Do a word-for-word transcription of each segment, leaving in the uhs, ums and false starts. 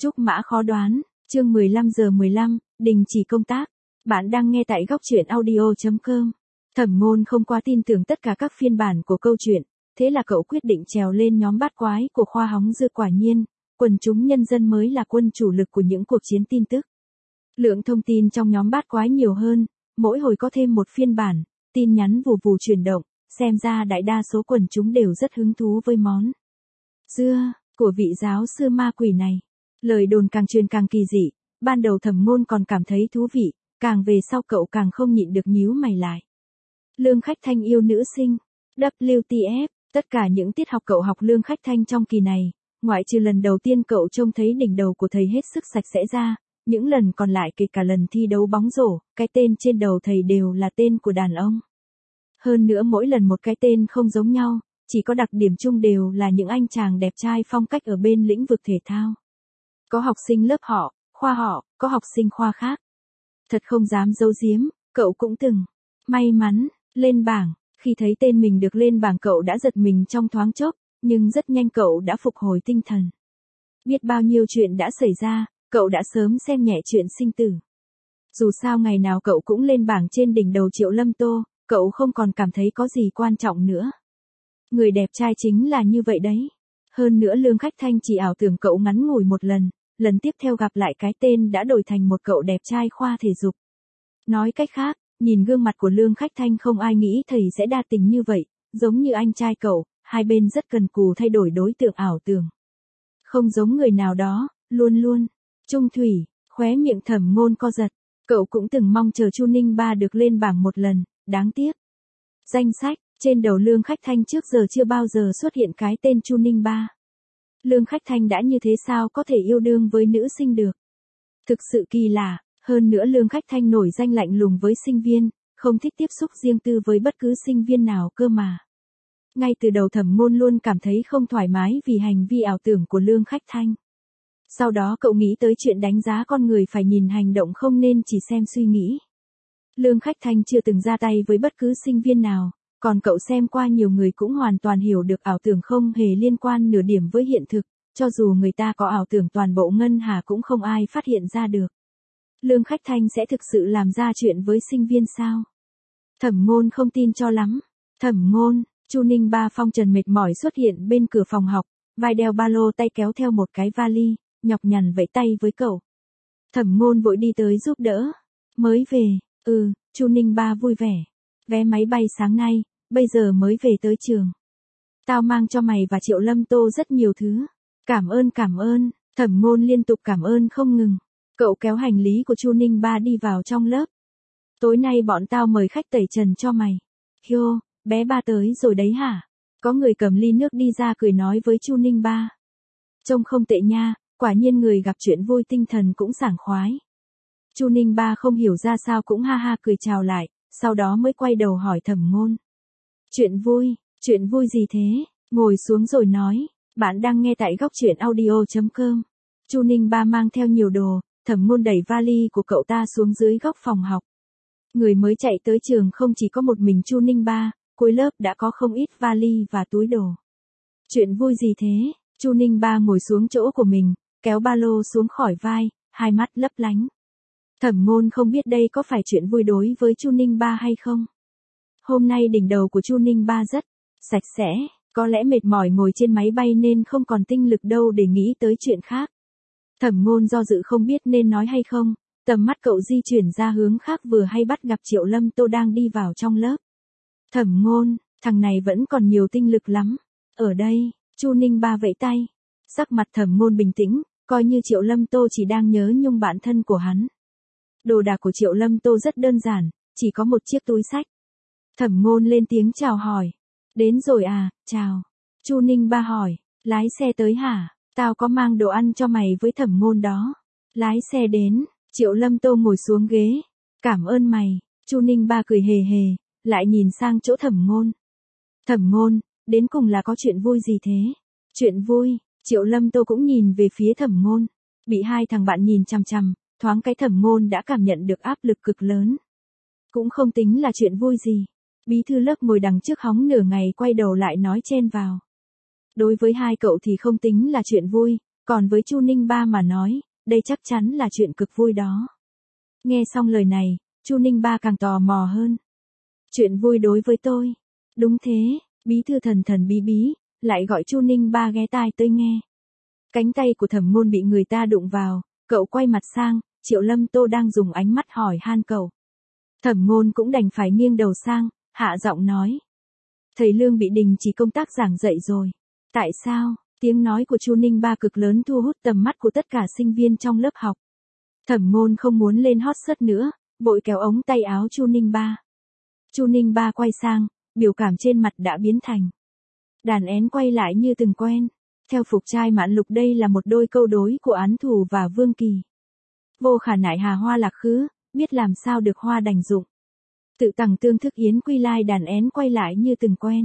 Trúc mã khó đoán, chương mười lăm giờ mười lăm, đình chỉ công tác. Bạn đang nghe tại góc truyện audio chấm com. Thẩm Ngôn không quá tin tưởng tất cả các phiên bản của câu chuyện, thế là cậu quyết định trèo lên nhóm bát quái của khoa hóng dưa. Quả nhiên, quần chúng nhân dân mới là quân chủ lực của những cuộc chiến tin tức. Lượng thông tin trong nhóm bát quái nhiều hơn, mỗi hồi có thêm một phiên bản, tin nhắn vù vù chuyển động, xem ra đại đa số quần chúng đều rất hứng thú với món dưa của vị giáo sư ma quỷ này. Lời đồn càng truyền càng kỳ dị, ban đầu Thẩm Ngôn còn cảm thấy thú vị, càng về sau cậu càng không nhịn được nhíu mày lại. Lương Khách Thanh yêu nữ sinh, W T F, tất cả những tiết học cậu học Lương Khách Thanh trong kỳ này, ngoại trừ lần đầu tiên cậu trông thấy đỉnh đầu của thầy hết sức sạch sẽ ra, những lần còn lại kể cả lần thi đấu bóng rổ, cái tên trên đầu thầy đều là tên của đàn ông. Hơn nữa mỗi lần một cái tên không giống nhau, chỉ có đặc điểm chung đều là những anh chàng đẹp trai phong cách ở bên lĩnh vực thể thao. Có học sinh lớp họ, khoa họ, có học sinh khoa khác. Thật không dám giấu giếm, cậu cũng từng may mắn lên bảng. Khi thấy tên mình được lên bảng cậu đã giật mình trong thoáng chốc, nhưng rất nhanh cậu đã phục hồi tinh thần. Biết bao nhiêu chuyện đã xảy ra, cậu đã sớm xem nhẹ chuyện sinh tử. Dù sao ngày nào cậu cũng lên bảng trên đỉnh đầu Triệu Lâm Tô, cậu không còn cảm thấy có gì quan trọng nữa. Người đẹp trai chính là như vậy đấy. Hơn nữa Lương Khách Thanh chỉ ảo tưởng cậu ngắn ngủi một lần, lần tiếp theo gặp lại cái tên đã đổi thành một cậu đẹp trai khoa thể dục. Nói cách khác, nhìn gương mặt của Lương Khách Thanh không ai nghĩ thầy sẽ đa tình như vậy, giống như anh trai cậu, hai bên rất cần cù thay đổi đối tượng ảo tưởng. Không giống người nào đó, luôn luôn, trung thủy, khóe miệng Thẩm Ngôn co giật, cậu cũng từng mong chờ Chu Ninh Ba được lên bảng một lần, đáng tiếc. Danh sách, trên đầu Lương Khách Thanh trước giờ chưa bao giờ xuất hiện cái tên Chu Ninh Ba. Lương Khách Thanh đã như thế sao có thể yêu đương với nữ sinh được? Thực sự kỳ lạ, hơn nữa Lương Khách Thanh nổi danh lạnh lùng với sinh viên, không thích tiếp xúc riêng tư với bất cứ sinh viên nào cơ mà. Ngay từ đầu Thẩm Ngôn luôn cảm thấy không thoải mái vì hành vi ảo tưởng của Lương Khách Thanh. Sau đó cậu nghĩ tới chuyện đánh giá con người phải nhìn hành động không nên chỉ xem suy nghĩ. Lương Khách Thanh chưa từng ra tay với bất cứ sinh viên nào, còn cậu xem qua nhiều người cũng hoàn toàn hiểu được ảo tưởng không hề liên quan nửa điểm với hiện thực, cho dù người ta có ảo tưởng toàn bộ ngân hà cũng không ai phát hiện ra được. Lương Khách Thanh sẽ thực sự làm ra chuyện với sinh viên sao? Thẩm Ngôn không tin cho lắm. Thẩm Ngôn, Chu Ninh Ba phong trần mệt mỏi xuất hiện bên cửa phòng học, vai đeo ba lô tay kéo theo một cái vali, nhọc nhằn vẫy tay với cậu. Thẩm Ngôn vội đi tới giúp đỡ. Mới về, ừ, Chu Ninh Ba vui vẻ. Vé máy bay sáng nay, bây giờ mới về tới trường. Tao mang cho mày và Triệu Lâm Tô rất nhiều thứ. Cảm ơn cảm ơn, Thẩm Ngôn liên tục cảm ơn không ngừng. Cậu kéo hành lý của Chu Ninh Ba đi vào trong lớp. Tối nay bọn tao mời khách tẩy trần cho mày. Hiô, bé Ba tới rồi đấy hả? Có người cầm ly nước đi ra cười nói với Chu Ninh Ba. Trông không tệ nha, quả nhiên người gặp chuyện vui tinh thần cũng sảng khoái. Chu Ninh Ba không hiểu ra sao cũng ha ha cười chào lại, sau đó mới quay đầu hỏi Thẩm Ngôn. Chuyện vui, chuyện vui gì thế? Ngồi xuống rồi nói, bạn đang nghe tại góc truyện audio chấm com. Chu Ninh Ba mang theo nhiều đồ, Thẩm Ngôn đẩy vali của cậu ta xuống dưới góc phòng học. Người mới chạy tới trường không chỉ có một mình Chu Ninh Ba, cuối lớp đã có không ít vali và túi đồ. Chuyện vui gì thế? Chu Ninh Ba ngồi xuống chỗ của mình, kéo ba lô xuống khỏi vai, hai mắt lấp lánh. Thẩm Ngôn không biết đây có phải chuyện vui đối với Chu Ninh Ba hay không. Hôm nay đỉnh đầu của Chu Ninh Ba rất sạch sẽ, có lẽ mệt mỏi ngồi trên máy bay nên không còn tinh lực đâu để nghĩ tới chuyện khác. Thẩm Ngôn do dự không biết nên nói hay không, tầm mắt cậu di chuyển ra hướng khác vừa hay bắt gặp Triệu Lâm Tô đang đi vào trong lớp. Thẩm Ngôn, thằng này vẫn còn nhiều tinh lực lắm. Ở đây, Chu Ninh Ba vẫy tay. Sắc mặt Thẩm Ngôn bình tĩnh, coi như Triệu Lâm Tô chỉ đang nhớ nhung bạn thân của hắn. Đồ đạc của Triệu Lâm Tô rất đơn giản, chỉ có một chiếc túi xách. Thẩm Ngôn lên tiếng chào hỏi. Đến rồi à, chào. Chu Ninh Ba hỏi, lái xe tới hả? Tao có mang đồ ăn cho mày với Thẩm Ngôn đó. Lái xe đến, Triệu Lâm Tô ngồi xuống ghế. Cảm ơn mày. Chu Ninh Ba cười hề hề, lại nhìn sang chỗ Thẩm Ngôn. Thẩm Ngôn, đến cùng là có chuyện vui gì thế? Chuyện vui, Triệu Lâm Tô cũng nhìn về phía Thẩm Ngôn. Bị hai thằng bạn nhìn chằm chằm, thoáng cái Thẩm Ngôn đã cảm nhận được áp lực cực lớn. Cũng không tính là chuyện vui gì. Bí thư lớp ngồi đằng trước hóng nửa ngày quay đầu lại nói chen vào. Đối với hai cậu thì không tính là chuyện vui, Còn với Chu Ninh Ba mà nói, đây chắc chắn là chuyện cực vui đó. Nghe xong lời này, Chu Ninh Ba càng tò mò hơn. Chuyện vui đối với tôi. Đúng thế, bí thư thần thần bí bí, lại gọi Chu Ninh Ba ghé tai tới nghe. Cánh tay của Thẩm Ngôn bị người ta đụng vào, cậu quay mặt sang, Triệu Lâm Tô đang dùng ánh mắt hỏi han cậu. Thẩm Ngôn cũng đành phải nghiêng đầu sang, hạ giọng nói. Thầy Lương bị đình chỉ công tác giảng dạy rồi. Tại sao? Tiếng nói của Chu Ninh Ba cực lớn thu hút tầm mắt của tất cả sinh viên trong lớp học. Thẩm Ngôn không muốn lên hot search nữa, vội kéo ống tay áo Chu Ninh Ba. Chu Ninh Ba quay sang, biểu cảm trên mặt đã biến thành. Đàn én quay lại như từng quen. Theo Phục Trai Mãn Lục đây là một đôi câu đối của Án Thù và Vương Kỳ. Vô khả nại hà hoa lạc khứ, biết làm sao được hoa đành dụng. Tự tằng tương thức yến quy lai đàn én quay lại như từng quen.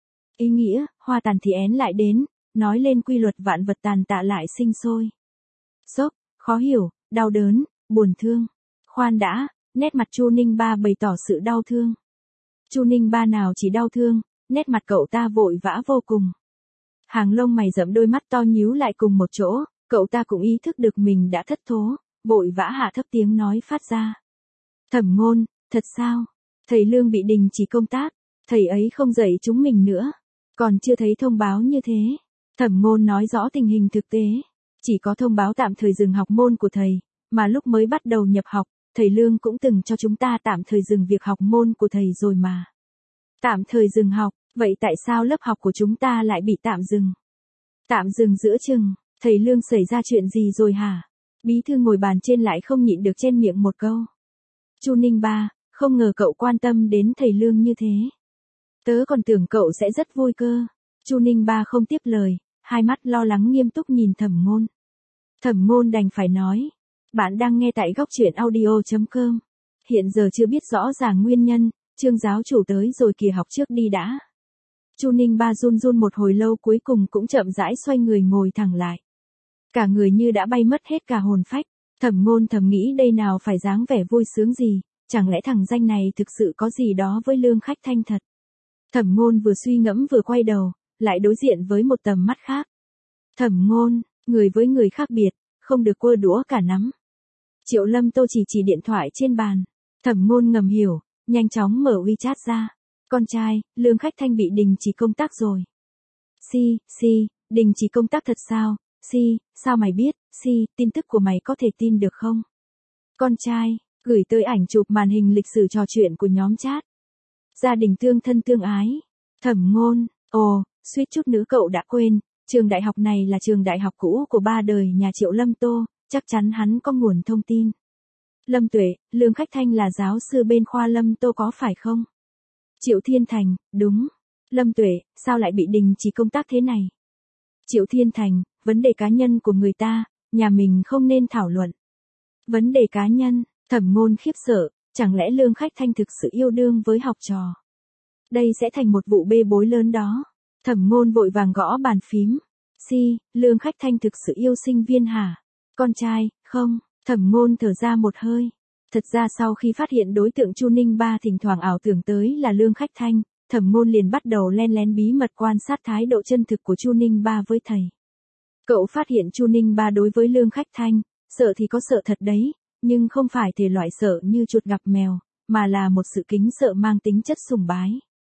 Ý nghĩa, hoa tàn thì én lại đến, nói lên quy luật vạn vật tàn tạ lại sinh sôi. Sốc, khó hiểu, đau đớn, buồn thương. Khoan đã, nét mặt Chu Ninh Ba bày tỏ sự đau thương. Chu Ninh Ba nào chỉ đau thương, nét mặt cậu ta vội vã vô cùng. Hàng lông mày rậm đôi mắt to nhíu lại cùng một chỗ, cậu ta cũng ý thức được mình đã thất thố, vội vã hạ thấp tiếng nói phát ra. Thẩm Ngôn, thật sao? Thầy Lương bị đình chỉ công tác, thầy ấy không dạy chúng mình nữa. Còn chưa thấy thông báo như thế. Thẩm Ngôn nói rõ tình hình thực tế. Chỉ có thông báo tạm thời dừng học môn của thầy, mà lúc mới bắt đầu nhập học, thầy Lương cũng từng cho chúng ta tạm thời dừng việc học môn của thầy rồi mà. Tạm thời dừng học, vậy tại sao lớp học của chúng ta lại bị tạm dừng? Tạm dừng giữa chừng, thầy Lương xảy ra chuyện gì rồi hả? Bí thư ngồi bàn trên lại không nhịn được chen miệng một câu. Chu Ninh Ba, không ngờ cậu quan tâm đến thầy Lương như thế. Tớ còn tưởng cậu sẽ rất vui cơ. Chu Ninh Ba không tiếp lời, hai mắt lo lắng nghiêm túc nhìn Thẩm Ngôn. Thẩm Ngôn đành phải nói. Bạn đang nghe tại góc truyện audio chấm com. Hiện giờ chưa biết rõ ràng nguyên nhân, Trương giáo chủ tới rồi kìa, học trước đi đã. Chu Ninh Ba run run một hồi lâu cuối cùng cũng chậm rãi xoay người ngồi thẳng lại. Cả người như đã bay mất hết cả hồn phách. Thẩm Ngôn thầm nghĩ đây nào phải dáng vẻ vui sướng gì, chẳng lẽ thằng danh này thực sự có gì đó với Lương Khách Thanh thật. Thẩm Ngôn vừa suy ngẫm vừa quay đầu, lại đối diện với một tầm mắt khác. Thẩm Ngôn, người với người khác biệt, không được quơ đũa cả nắm. Triệu Lâm Tô chỉ chỉ điện thoại trên bàn. Thẩm Ngôn ngầm hiểu, nhanh chóng mở WeChat ra. Con trai, Lương Khách Thanh bị đình chỉ công tác rồi. Si, si, đình chỉ công tác thật sao? Si, sao mày biết? Si, tin tức của mày có thể tin được không? Con trai, gửi tới ảnh chụp màn hình lịch sử trò chuyện của nhóm chat. Gia đình tương thân tương ái. Thẩm Ngôn, ồ, suýt chút nữa cậu đã quên, trường đại học này là trường đại học cũ của ba đời nhà Triệu Lâm Tô, chắc chắn hắn có nguồn thông tin. Lâm Tuệ, Lương Khách Thanh là giáo sư bên khoa Lâm Tô có phải không? Triệu Thiên Thành, đúng. Lâm Tuệ, sao lại bị đình chỉ công tác thế này? Triệu Thiên Thành, vấn đề cá nhân của người ta, nhà mình không nên thảo luận. Vấn đề cá nhân, Thẩm Ngôn khiếp sợ, chẳng lẽ Lương Khách Thanh thực sự yêu đương với học trò? Đây sẽ thành một vụ bê bối lớn đó. Thẩm Ngôn vội vàng gõ bàn phím. Si, Lương Khách Thanh thực sự yêu sinh viên hả? Con trai, không. Thẩm Ngôn thở ra một hơi. Thật ra sau khi phát hiện đối tượng Chu Ninh Ba thỉnh thoảng ảo tưởng tới là Lương Khách Thanh, Thẩm Ngôn liền bắt đầu len lén bí mật quan sát thái độ chân thực của Chu Ninh Ba với thầy. Cậu phát hiện Chu Ninh Ba đối với Lương Khách Thanh, sợ thì có sợ thật đấy, nhưng không phải thể loại sợ như chuột gặp mèo, mà là một sự kính sợ mang tính chất sùng bái.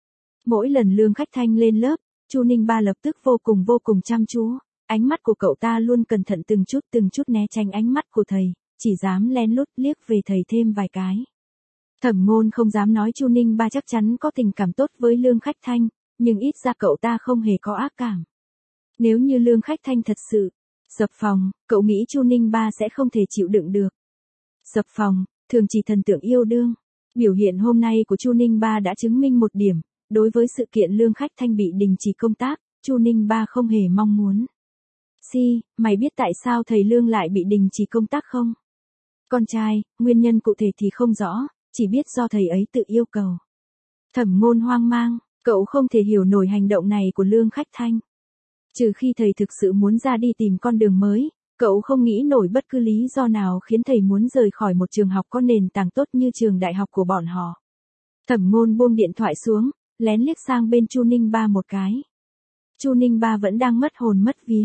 Mỗi lần Lương Khách Thanh lên lớp, Chu Ninh Ba lập tức vô cùng vô cùng chăm chú, ánh mắt của cậu ta luôn cẩn thận từng chút từng chút né tránh ánh mắt của thầy, chỉ dám lén lút liếc về thầy thêm vài cái. Thẩm Ngôn không dám nói Chu Ninh Ba chắc chắn có tình cảm tốt với Lương Khách Thanh, nhưng ít ra cậu ta không hề có ác cảm. Nếu như Lương Khách Thanh thật sự sập phòng, cậu nghĩ Chu Ninh Ba sẽ không thể chịu đựng được. Sập phòng, thường chỉ thần tượng yêu đương. Biểu hiện hôm nay của Chu Ninh Ba đã chứng minh một điểm, đối với sự kiện Lương Khách Thanh bị đình chỉ công tác, Chu Ninh Ba không hề mong muốn. Si, mày biết tại sao thầy Lương lại bị đình chỉ công tác không? Con trai, nguyên nhân cụ thể thì không rõ, chỉ biết do thầy ấy tự yêu cầu. Thẩm Ngôn hoang mang, cậu không thể hiểu nổi hành động này của Lương Khách Thanh. Trừ khi thầy thực sự muốn ra đi tìm con đường mới, cậu không nghĩ nổi bất cứ lý do nào khiến thầy muốn rời khỏi một trường học có nền tảng tốt như trường đại học của bọn họ. Thẩm Ngôn buông điện thoại xuống, lén liếc sang bên Chu Ninh Ba một cái. Chu Ninh Ba vẫn đang mất hồn mất vía.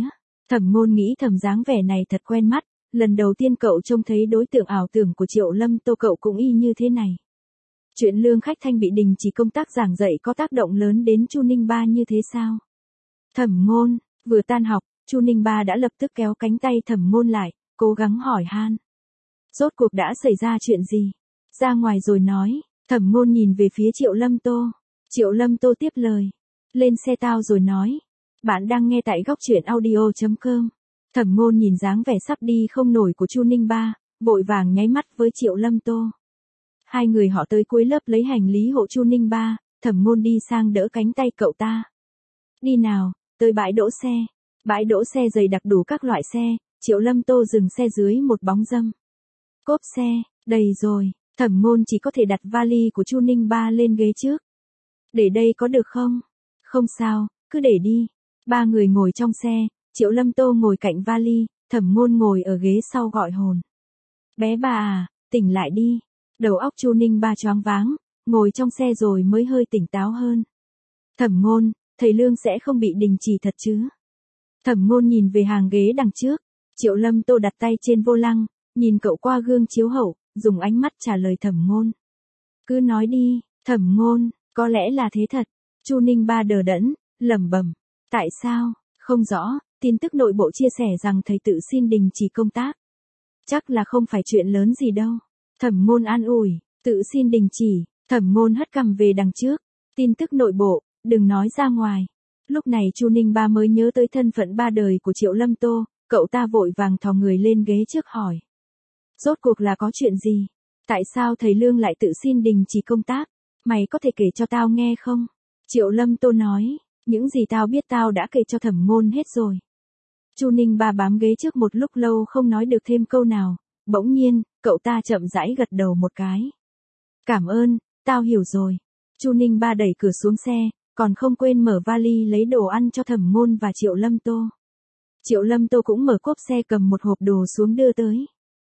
Thẩm Ngôn nghĩ thầm dáng vẻ này thật quen mắt, lần đầu tiên cậu trông thấy đối tượng ảo tưởng của Triệu Lâm Tô cậu cũng y như thế này. Chuyện Lương Khách Thanh bị đình chỉ công tác giảng dạy có tác động lớn đến Chu Ninh Ba như thế sao? Thẩm Ngôn, vừa tan học, Chu Ninh Ba đã lập tức kéo cánh tay Thẩm Ngôn lại, cố gắng hỏi han. Rốt cuộc đã xảy ra chuyện gì? Ra ngoài rồi nói. Thẩm Ngôn nhìn về phía Triệu Lâm Tô. Triệu Lâm Tô tiếp lời. Lên xe tao rồi nói. Bạn đang nghe tại góc truyện audio chấm com. Thẩm Ngôn nhìn dáng vẻ sắp đi không nổi của Chu Ninh Ba, vội vàng nháy mắt với Triệu Lâm Tô. Hai người họ tới cuối lớp lấy hành lý hộ Chu Ninh Ba, Thẩm Ngôn đi sang đỡ cánh tay cậu ta. Đi nào, tới bãi đỗ xe. Bãi đỗ xe dày đặc đủ các loại xe, Triệu Lâm Tô dừng xe dưới một bóng râm. Cốp xe, đầy rồi, Thẩm Ngôn chỉ có thể đặt vali của Chu Ninh Ba lên ghế trước. Để đây có được không? Không sao, cứ để đi. Ba người ngồi trong xe, Triệu Lâm Tô ngồi cạnh vali, Thẩm Ngôn ngồi ở ghế sau gọi hồn. Bé bà à, tỉnh lại đi. Đầu óc Chu Ninh Ba choáng váng, ngồi trong xe rồi mới hơi tỉnh táo hơn. Thẩm Ngôn, thầy Lương sẽ không bị đình chỉ thật chứ? Thẩm Ngôn nhìn về hàng ghế đằng trước, Triệu Lâm Tô đặt tay trên vô lăng, nhìn cậu qua gương chiếu hậu, dùng ánh mắt trả lời Thẩm Ngôn. Cứ nói đi, Thẩm Ngôn, có lẽ là thế thật. Chu Ninh Ba đờ đẫn, lẩm bẩm. Tại sao? Không rõ, tin tức nội bộ chia sẻ rằng thầy tự xin đình chỉ công tác. Chắc là không phải chuyện lớn gì đâu. Thẩm Ngôn an ủi, tự xin đình chỉ, Thẩm Ngôn hất cằm về đằng trước. Tin tức nội bộ, đừng nói ra ngoài. Lúc này Chu Ninh Ba mới nhớ tới thân phận ba đời của Triệu Lâm Tô, cậu ta vội vàng thò người lên ghế trước hỏi. Rốt cuộc là có chuyện gì? Tại sao thầy Lương lại tự xin đình chỉ công tác? Mày có thể kể cho tao nghe không? Triệu Lâm Tô nói, những gì tao biết tao đã kể cho Thẩm Ngôn hết rồi. Chu Ninh Ba bám ghế trước một lúc lâu không nói được thêm câu nào, bỗng nhiên, cậu ta chậm rãi gật đầu một cái. Cảm ơn, tao hiểu rồi. Chu Ninh Ba đẩy cửa xuống xe, còn không quên mở vali lấy đồ ăn cho Thẩm Ngôn và Triệu Lâm Tô. Triệu Lâm Tô cũng mở cốp xe cầm một hộp đồ xuống đưa tới.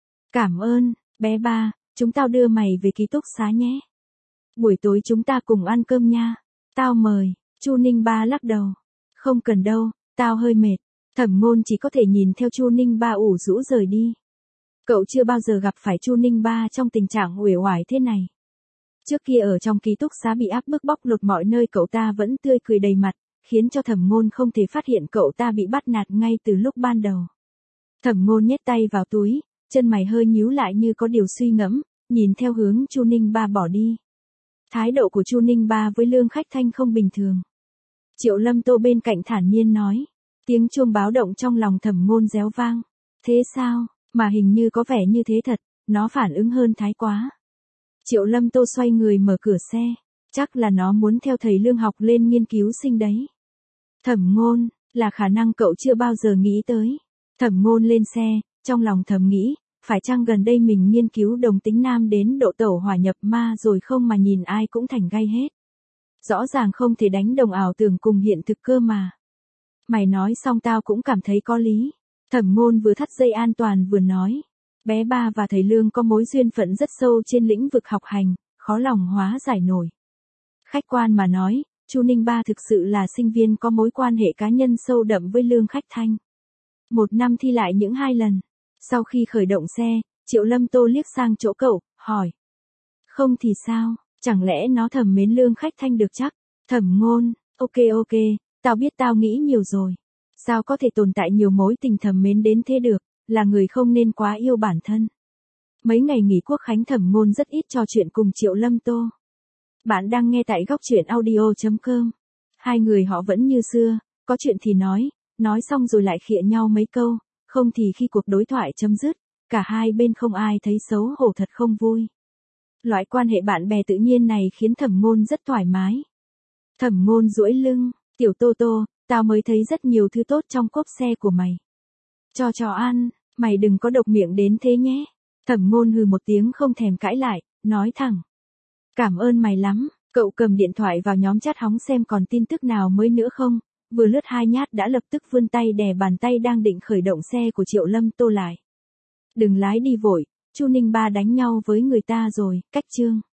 Cảm ơn, bé ba, chúng tao đưa mày về ký túc xá nhé. Buổi tối chúng ta cùng ăn cơm nha. Tao mời. Chu Ninh Ba lắc đầu. Không cần đâu, tao hơi mệt. Thẩm Ngôn chỉ có thể nhìn theo Chu Ninh Ba ủ rũ rời đi. Cậu chưa bao giờ gặp phải Chu Ninh Ba trong tình trạng uể oải thế này. Trước kia ở trong ký túc xá bị áp bức bóc lột mọi nơi cậu ta vẫn tươi cười đầy mặt, khiến cho Thẩm Ngôn không thể phát hiện cậu ta bị bắt nạt ngay từ lúc ban đầu. Thẩm Ngôn nhét tay vào túi, chân mày hơi nhíu lại như có điều suy ngẫm, nhìn theo hướng Chu Ninh Ba bỏ đi. Thái độ của Chu Ninh Ba với Lương Khách Thanh không bình thường. Triệu Lâm Tô bên cạnh thản nhiên nói, tiếng chuông báo động trong lòng Thẩm Ngôn réo vang. Thế sao, mà hình như có vẻ như thế thật, nó phản ứng hơn thái quá. Triệu Lâm Tô xoay người mở cửa xe, chắc là nó muốn theo thầy Lương học lên nghiên cứu sinh đấy. Thẩm Ngôn, là khả năng cậu chưa bao giờ nghĩ tới. Thẩm Ngôn lên xe, trong lòng thầm nghĩ, phải chăng gần đây mình nghiên cứu đồng tính nam đến độ tẩu hỏa nhập ma rồi không mà nhìn ai cũng thành gay hết. Rõ ràng không thể đánh đồng ảo tưởng cùng hiện thực cơ mà. Mày nói xong tao cũng cảm thấy có lý. Thẩm Ngôn vừa thắt dây an toàn vừa nói. Bé ba và thầy Lương có mối duyên phận rất sâu trên lĩnh vực học hành, khó lòng hóa giải nổi. Khách quan mà nói, Chu Ninh Ba thực sự là sinh viên có mối quan hệ cá nhân sâu đậm với Lương Khách Thanh. Một năm thi lại những hai lần. Sau khi khởi động xe, Triệu Lâm Tô liếc sang chỗ cậu, hỏi. Không thì sao, chẳng lẽ nó thầm mến Lương Khách Thanh được chắc? Thẩm Ngôn, ok ok, tao biết tao nghĩ nhiều rồi. Sao có thể tồn tại nhiều mối tình thầm mến đến thế được, là người không nên quá yêu bản thân. Mấy ngày nghỉ Quốc khánh Thẩm Ngôn rất ít trò chuyện cùng Triệu Lâm Tô. Bạn đang nghe tại góc truyện audio chấm com. Hai người họ vẫn như xưa, có chuyện thì nói, nói xong rồi lại khịa nhau mấy câu, không thì khi cuộc đối thoại chấm dứt, cả hai bên không ai thấy xấu hổ thật không vui. Loại quan hệ bạn bè tự nhiên này khiến Thẩm Ngôn rất thoải mái. Thẩm Ngôn duỗi lưng, tiểu Tô Tô, tao mới thấy rất nhiều thứ tốt trong cốp xe của mày. Cho cho ăn, mày đừng có độc miệng đến thế nhé. Thẩm Ngôn hừ một tiếng không thèm cãi lại, nói thẳng. Cảm ơn mày lắm, cậu cầm điện thoại vào nhóm chat hóng xem còn tin tức nào mới nữa không, vừa lướt hai nhát đã lập tức vươn tay đè bàn tay đang định khởi động xe của Triệu Lâm Tô lại. Đừng lái đi vội, Chu Ninh Ba đánh nhau với người ta rồi, cách chương.